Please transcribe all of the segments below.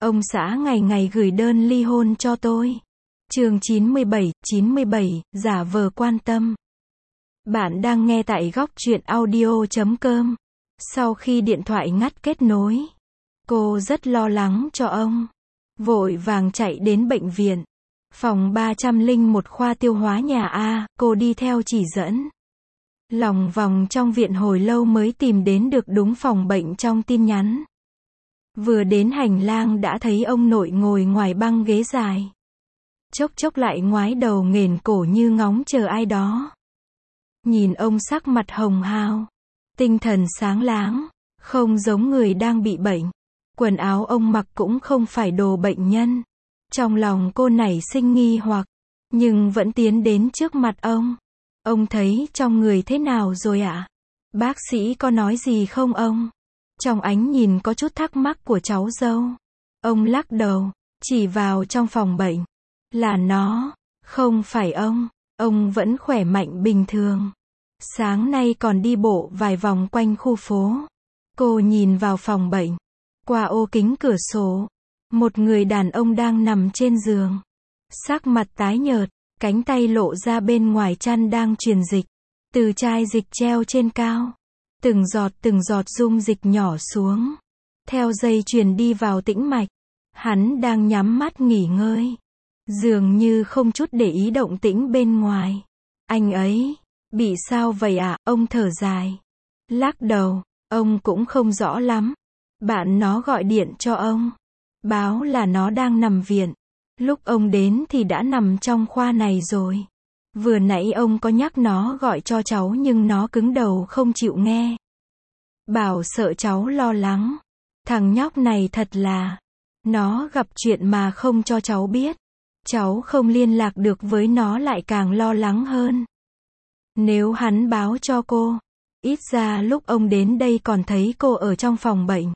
Ông xã ngày ngày gửi đơn ly hôn cho tôi. Chương 97, giả vờ quan tâm. Bạn đang nghe tại góc truyện audio.com. Sau khi điện thoại ngắt kết nối, cô rất lo lắng cho ông. Vội vàng chạy đến bệnh viện. Phòng 301 khoa tiêu hóa nhà A, cô đi theo chỉ dẫn. Lòng vòng trong viện hồi lâu mới tìm đến được đúng phòng bệnh trong tin nhắn. Vừa đến hành lang đã thấy ông nội ngồi ngoài băng ghế dài. Chốc chốc lại ngoái đầu nghển cổ như ngóng chờ ai đó. Nhìn ông sắc mặt hồng hào, tinh thần sáng láng, không giống người đang bị bệnh. Quần áo ông mặc cũng không phải đồ bệnh nhân. Trong lòng cô nảy sinh nghi hoặc, nhưng vẫn tiến đến trước mặt ông. Ông thấy trong người thế nào rồi ạ? Bác sĩ có nói gì không ông? Trong ánh nhìn có chút thắc mắc của cháu dâu. Ông lắc đầu, chỉ vào trong phòng bệnh. Là nó, không phải ông. Ông vẫn khỏe mạnh bình thường. Sáng nay còn đi bộ vài vòng quanh khu phố. Cô nhìn vào phòng bệnh. Qua ô kính cửa sổ, một người đàn ông đang nằm trên giường. Sắc mặt tái nhợt, cánh tay lộ ra bên ngoài chăn đang truyền dịch. Từ chai dịch treo trên cao. Từng giọt dung dịch nhỏ xuống. Theo dây truyền đi vào tĩnh mạch. Hắn đang nhắm mắt nghỉ ngơi. Dường như không chút để ý động tĩnh bên ngoài. Anh ấy, bị sao vậy ạ? Ông thở dài. Lắc đầu, ông cũng không rõ lắm. Bạn nó gọi điện cho ông. Báo là nó đang nằm viện. Lúc ông đến thì đã nằm trong khoa này rồi. Vừa nãy ông có nhắc nó gọi cho cháu nhưng nó cứng đầu không chịu nghe. Bảo sợ cháu lo lắng. Thằng nhóc này thật là. Nó gặp chuyện mà không cho cháu biết. Cháu không liên lạc được với nó lại càng lo lắng hơn. Nếu hắn báo cho cô, ít ra lúc ông đến đây còn thấy cô ở trong phòng bệnh.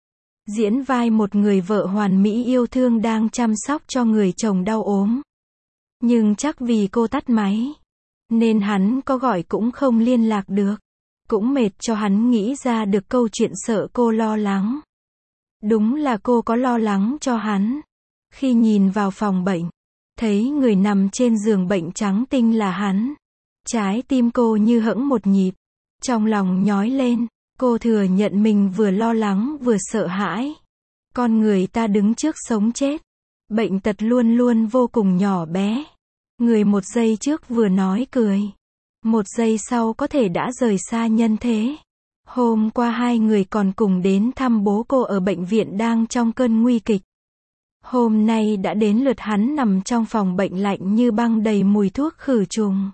Diễn vai một người vợ hoàn mỹ yêu thương đang chăm sóc cho người chồng đau ốm. Nhưng chắc vì cô tắt máy, nên hắn có gọi cũng không liên lạc được. Cũng mệt cho hắn nghĩ ra được câu chuyện sợ cô lo lắng. Đúng là cô có lo lắng cho hắn. Khi nhìn vào phòng bệnh, thấy người nằm trên giường bệnh trắng tinh là hắn. Trái tim cô như hững một nhịp. Trong lòng nhói lên, cô thừa nhận mình vừa lo lắng vừa sợ hãi. Con người ta đứng trước sống chết. Bệnh tật luôn luôn vô cùng nhỏ bé. Người một giây trước vừa nói cười. Một giây sau có thể đã rời xa nhân thế. Hôm qua hai người còn cùng đến thăm bố cô ở bệnh viện đang trong cơn nguy kịch. Hôm nay đã đến lượt hắn nằm trong phòng bệnh lạnh như băng đầy mùi thuốc khử trùng.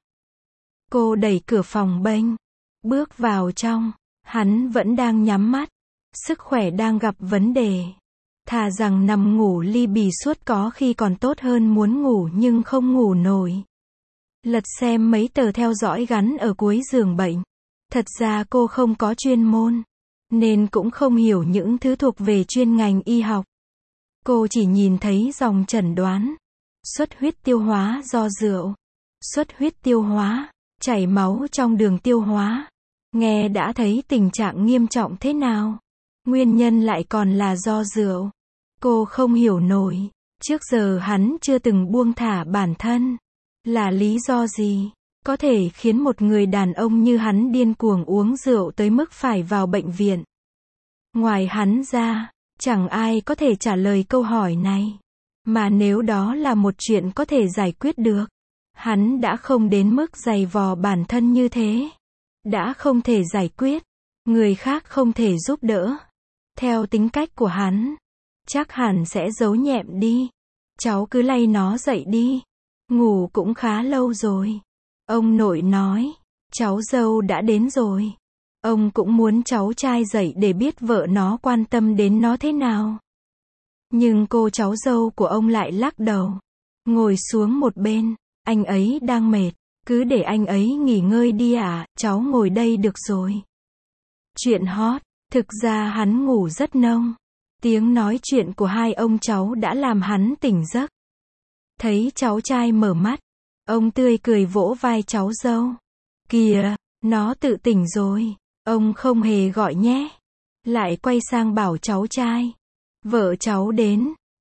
Cô đẩy cửa phòng bênh, bước vào trong. Hắn vẫn đang nhắm mắt. Sức khỏe đang gặp vấn đề. Thà rằng nằm ngủ li bì suốt có khi còn tốt hơn muốn ngủ nhưng không ngủ nổi. Lật xem mấy tờ theo dõi gắn ở cuối giường bệnh. Thật ra cô không có chuyên môn, nên cũng không hiểu những thứ thuộc về chuyên ngành y học. Cô chỉ nhìn thấy dòng chẩn đoán. Xuất huyết tiêu hóa do rượu. Xuất huyết tiêu hóa, chảy máu trong đường tiêu hóa. Nghe đã thấy tình trạng nghiêm trọng thế nào. Nguyên nhân lại còn là do rượu. Cô không hiểu nổi. Trước giờ hắn chưa từng buông thả bản thân. Là lý do gì có thể khiến một người đàn ông như hắn điên cuồng uống rượu tới mức phải vào bệnh viện? Ngoài hắn ra, chẳng ai có thể trả lời câu hỏi này. Mà nếu đó là một chuyện có thể giải quyết được, hắn đã không đến mức giày vò bản thân như thế. Đã không thể giải quyết, người khác không thể giúp đỡ. Theo tính cách của hắn, chắc hẳn sẽ giấu nhẹm đi. Cháu cứ lay nó dậy đi. Ngủ cũng khá lâu rồi. Ông nội nói, cháu dâu đã đến rồi. Ông cũng muốn cháu trai dậy để biết vợ nó quan tâm đến nó thế nào. Nhưng cô cháu dâu của ông lại lắc đầu. Ngồi xuống một bên, anh ấy đang mệt. Cứ để anh ấy nghỉ ngơi đi ạ, cháu ngồi đây được rồi. Chuyện hot, thực ra hắn ngủ rất nông. Tiếng nói chuyện của hai ông cháu đã làm hắn tỉnh giấc. Thấy cháu trai mở mắt, ông tươi cười vỗ vai cháu dâu. Kìa, nó tự tỉnh rồi, ông không hề gọi nhé. Lại quay sang bảo cháu trai. Vợ cháu đến,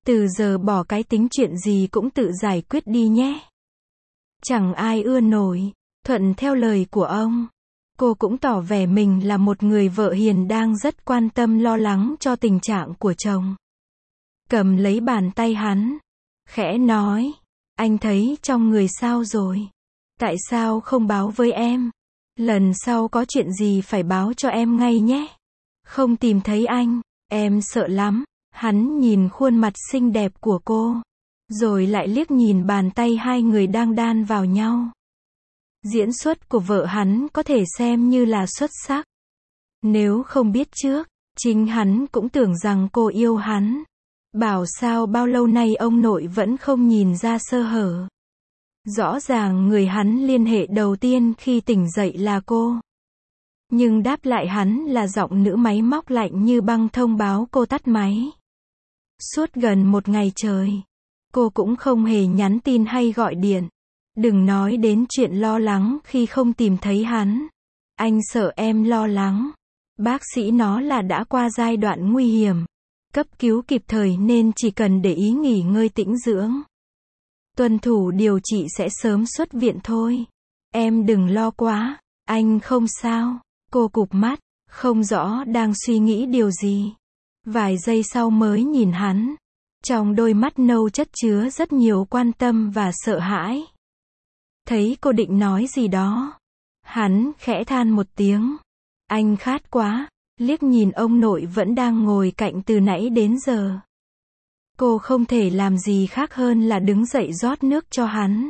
Từ giờ bỏ cái tính chuyện gì cũng tự giải quyết đi nhé. Chẳng ai ưa nổi. Thuận theo lời của ông. Cô cũng tỏ vẻ mình là một người vợ hiền đang rất quan tâm lo lắng cho tình trạng của chồng. Cầm lấy bàn tay hắn. Khẽ nói. Anh thấy trong người sao rồi? Tại sao không báo với em? Lần sau có chuyện gì phải báo cho em ngay nhé. Không tìm thấy anh, em sợ lắm. Hắn nhìn khuôn mặt xinh đẹp của cô. Rồi lại liếc nhìn bàn tay hai người đang đan vào nhau. Diễn xuất của vợ hắn có thể xem như là xuất sắc. Nếu không biết trước, chính hắn cũng tưởng rằng cô yêu hắn. Bảo sao bao lâu nay ông nội vẫn không nhìn ra sơ hở. Rõ ràng người hắn liên hệ đầu tiên khi tỉnh dậy là cô. Nhưng đáp lại hắn là giọng nữ máy móc lạnh như băng thông báo cô tắt máy. Suốt gần một ngày trời, cô cũng không hề nhắn tin hay gọi điện. Đừng nói đến chuyện lo lắng khi không tìm thấy hắn. Anh sợ em lo lắng. Bác sĩ nói là đã qua giai đoạn nguy hiểm. Cấp cứu kịp thời nên chỉ cần để ý nghỉ ngơi tĩnh dưỡng. Tuân thủ điều trị sẽ sớm xuất viện thôi. Em đừng lo quá, anh không sao. Cô cụp mắt, không rõ đang suy nghĩ điều gì. Vài giây sau mới nhìn hắn. Trong đôi mắt nâu chất chứa rất nhiều quan tâm và sợ hãi. Thấy cô định nói gì đó. Hắn khẽ than một tiếng. Anh khát quá, liếc nhìn ông nội vẫn đang ngồi cạnh từ nãy đến giờ. Cô không thể làm gì khác hơn là đứng dậy rót nước cho hắn.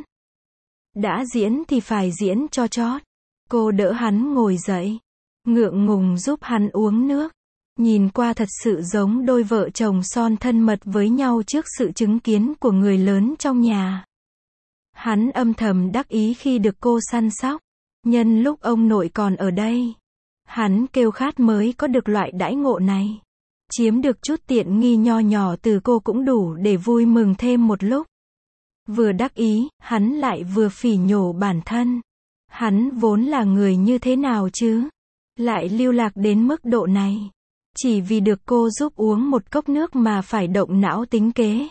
Đã diễn thì phải diễn cho chót. Cô đỡ hắn ngồi dậy. Ngượng ngùng giúp hắn uống nước. Nhìn qua thật sự giống đôi vợ chồng son thân mật với nhau trước sự chứng kiến của người lớn trong nhà. Hắn âm thầm đắc ý khi được cô săn sóc. Nhân lúc ông nội còn ở đây. Hắn kêu khát mới có được loại đãi ngộ này. Chiếm được chút tiện nghi nho nhỏ từ cô cũng đủ để vui mừng thêm một lúc. Vừa đắc ý, hắn lại vừa phỉ nhổ bản thân. Hắn vốn là người như thế nào chứ? Lại lưu lạc đến mức độ này. Chỉ vì được cô giúp uống một cốc nước mà phải động não tính kế.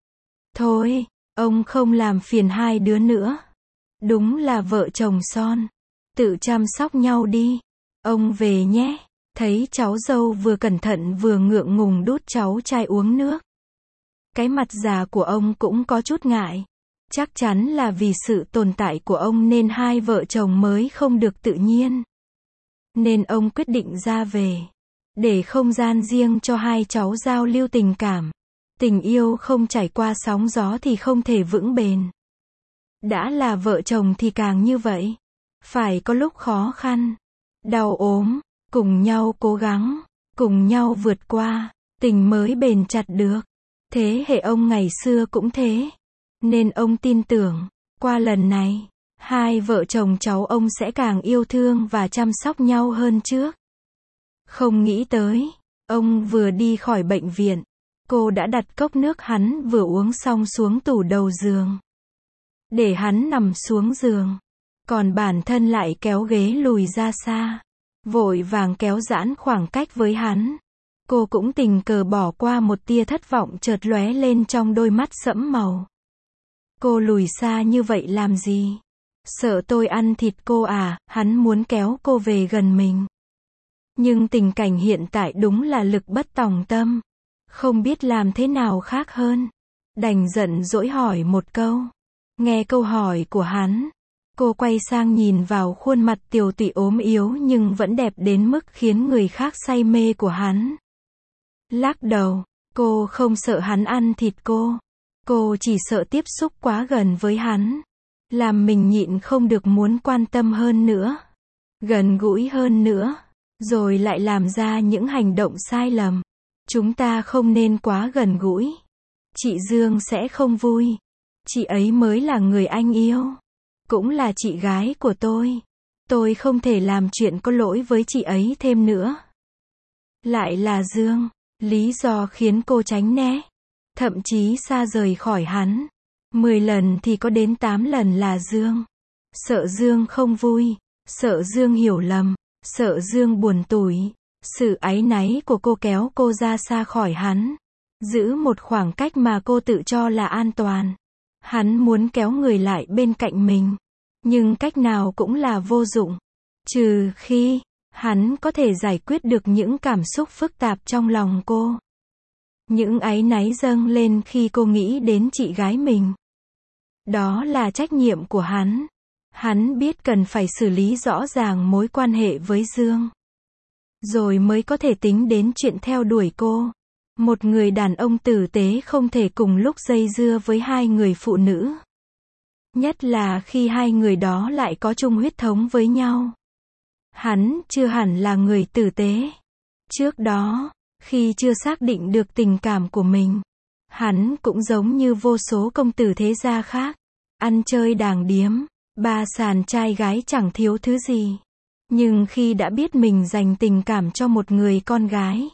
Thôi, ông không làm phiền hai đứa nữa. Đúng là vợ chồng son. Tự chăm sóc nhau đi. Ông về nhé. Thấy cháu dâu vừa cẩn thận vừa ngượng ngùng đút cháu trai uống nước. Cái mặt già của ông cũng có chút ngại. Chắc chắn là vì sự tồn tại của ông nên hai vợ chồng mới không được tự nhiên. Nên ông quyết định ra về. Để không gian riêng cho hai cháu giao lưu tình cảm. Tình yêu không trải qua sóng gió thì không thể vững bền. Đã là vợ chồng thì càng như vậy. Phải có lúc khó khăn, đau ốm, cùng nhau cố gắng, cùng nhau vượt qua, tình mới bền chặt được. Thế hệ ông ngày xưa cũng thế. Nên ông tin tưởng, qua lần này, hai vợ chồng cháu ông sẽ càng yêu thương và chăm sóc nhau hơn trước. Không nghĩ tới, ông vừa đi khỏi bệnh viện, cô đã đặt cốc nước hắn vừa uống xong xuống tủ đầu giường. Để hắn nằm xuống giường. Còn bản thân lại kéo ghế lùi ra xa. Vội vàng kéo giãn khoảng cách với hắn. Cô cũng tình cờ bỏ qua một tia thất vọng chợt lóe lên trong đôi mắt sẫm màu. Cô lùi xa như vậy làm gì? Sợ tôi ăn thịt cô à? Hắn muốn kéo cô về gần mình. Nhưng tình cảnh hiện tại đúng là lực bất tòng tâm. Không biết làm thế nào khác hơn. Đành giận dỗi hỏi một câu. Nghe câu hỏi của hắn. Cô quay sang nhìn vào khuôn mặt tiều tụy ốm yếu nhưng vẫn đẹp đến mức khiến người khác say mê của hắn. Lắc đầu, cô không sợ hắn ăn thịt cô. Cô chỉ sợ tiếp xúc quá gần với hắn. Làm mình nhịn không được muốn quan tâm hơn nữa. Gần gũi hơn nữa. Rồi lại làm ra những hành động sai lầm. Chúng ta không nên quá gần gũi. Chị Dương sẽ không vui. Chị ấy mới là người anh yêu. Cũng là chị gái của tôi. Tôi không thể làm chuyện có lỗi với chị ấy thêm nữa. Lại là Dương. Lý do khiến cô tránh né. Thậm chí xa rời khỏi hắn. 10 lần thì có đến 8 lần là Dương. Sợ Dương không vui. Sợ Dương hiểu lầm. Sợ Dương buồn tủi. Sự áy náy của cô kéo cô ra xa khỏi hắn. Giữ một khoảng cách mà cô tự cho là an toàn. Hắn muốn kéo người lại bên cạnh mình. Nhưng cách nào cũng là vô dụng. Trừ khi, hắn có thể giải quyết được những cảm xúc phức tạp trong lòng cô. Những áy náy dâng lên khi cô nghĩ đến chị gái mình. Đó là trách nhiệm của hắn. Hắn biết cần phải xử lý rõ ràng mối quan hệ với Dương. Rồi mới có thể tính đến chuyện theo đuổi cô. Một người đàn ông tử tế không thể cùng lúc dây dưa với hai người phụ nữ. Nhất là khi hai người đó lại có chung huyết thống với nhau. Hắn chưa hẳn là người tử tế. Trước đó, khi chưa xác định được tình cảm của mình, hắn cũng giống như vô số công tử thế gia khác. Ăn chơi đàng điếm, ba sàn trai gái chẳng thiếu thứ gì. Nhưng khi đã biết mình dành tình cảm cho một người con gái,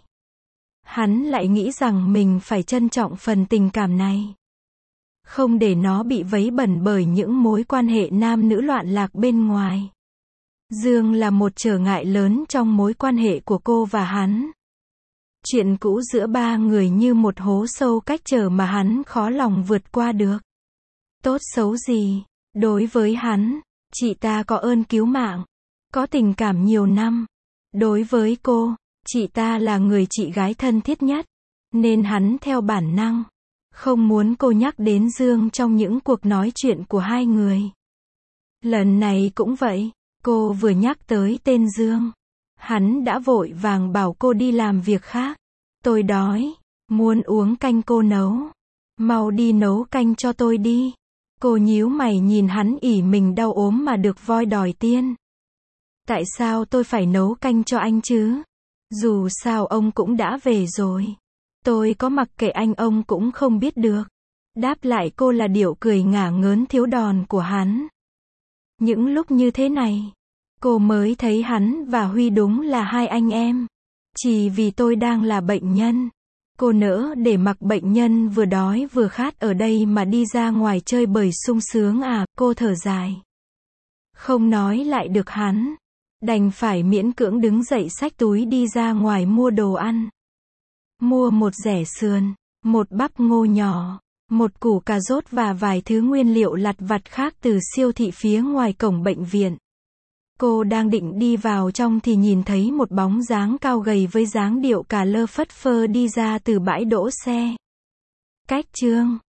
hắn lại nghĩ rằng mình phải trân trọng phần tình cảm này. Không để nó bị vấy bẩn bởi những mối quan hệ nam nữ loạn lạc bên ngoài. Dương là một trở ngại lớn trong mối quan hệ của cô và hắn. Chuyện cũ giữa ba người như một hố sâu cách trở mà hắn khó lòng vượt qua được. Tốt xấu gì, đối với hắn, chị ta có ơn cứu mạng, có tình cảm nhiều năm. Đối với cô, chị ta là người chị gái thân thiết nhất, nên hắn theo bản năng không muốn cô nhắc đến Dương trong những cuộc nói chuyện của hai người. Lần này cũng vậy, cô vừa nhắc tới tên Dương, hắn đã vội vàng bảo cô đi làm việc khác. Tôi đói, muốn uống canh cô nấu. Mau đi nấu canh cho tôi đi. Cô nhíu mày nhìn hắn ỉ mình đau ốm mà được voi đòi tiên. Tại sao tôi phải nấu canh cho anh chứ? Dù sao ông cũng đã về rồi. Tôi có mặc kệ anh ông cũng không biết được. Đáp lại cô là điệu cười ngả ngớn thiếu đòn của hắn. Những lúc như thế này, cô mới thấy hắn và Huy đúng là hai anh em. Chỉ vì tôi đang là bệnh nhân. Cô nỡ để mặc bệnh nhân vừa đói vừa khát ở đây mà đi ra ngoài chơi bời sung sướng à, cô thở dài. Không nói lại được hắn. Đành phải miễn cưỡng đứng dậy xách túi đi ra ngoài mua đồ ăn. Mua một dẻ sườn, một bắp ngô nhỏ, một củ cà rốt và vài thứ nguyên liệu lặt vặt khác từ siêu thị phía ngoài cổng bệnh viện. Cô đang định đi vào trong thì nhìn thấy một bóng dáng cao gầy với dáng điệu cà lơ phất phơ đi ra từ bãi đỗ xe. Cách Trương